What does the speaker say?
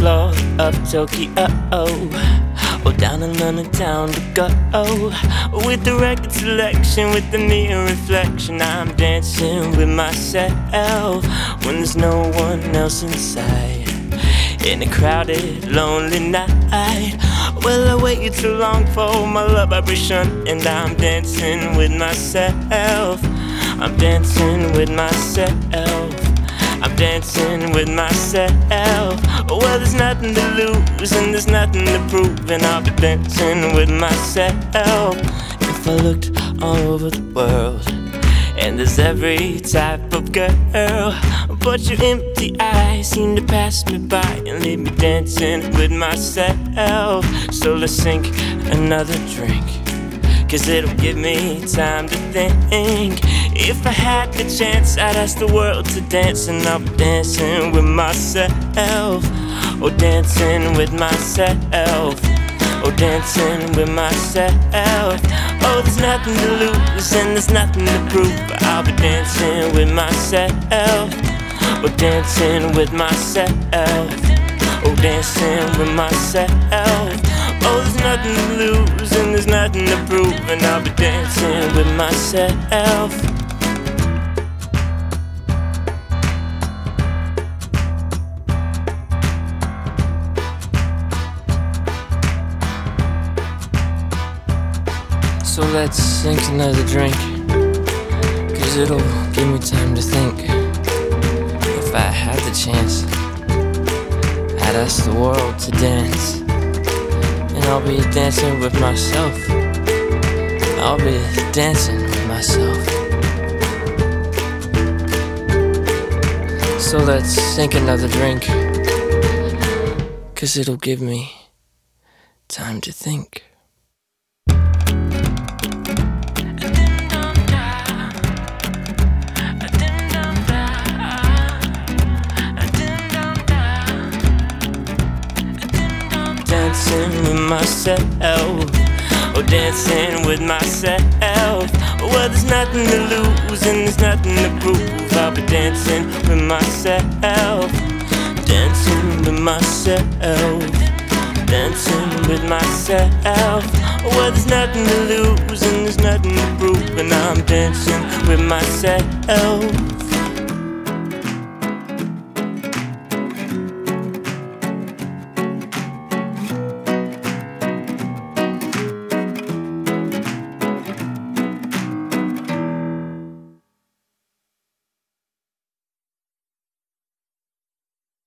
floor of Tokyo, or down in London town to go. With the record selection, with the mirror reflection, I'm dancing with myself when there's no one else inside. In a crowded, lonely night, well, I waited too long for my love vibration, and I'm dancing with myself. I'm dancing with myself. I'm dancing with myself. Well, there's nothing to lose and there's nothing to prove, and I'll be dancing with myself. If I looked all over the world, and there's every type of girl, but your empty eyes seem to pass me by and leave me dancing with myself. So let's sink another drink, 'cause it'll give me time to think. If I had the chance, I'd ask the world to dance, and I'll be dancing with myself. Oh, dancing with myself. Oh, dancing with myself. Oh, there's nothing to lose and there's nothing to prove, but I'll be dancing with myself. Oh, dancing with myself. Oh, dancing with myself. Oh, there's nothing to lose and there's nothing to prove, and I'll be dancing with myself. So let's sink another drink, 'cause it'll give me time to think. If I had the chance, I'd ask the world to dance, and I'll be dancing with myself. I'll be dancing with myself. So let's sink another drink, 'cause it'll give me time to think. Dancing with myself, oh, dancing with myself. Well, there's nothing to lose and there's nothing to prove, I'll be dancing with myself. Dancing with myself. Dancing with myself. Well, there's nothing to lose and there's nothing to prove, and I'm dancing with myself.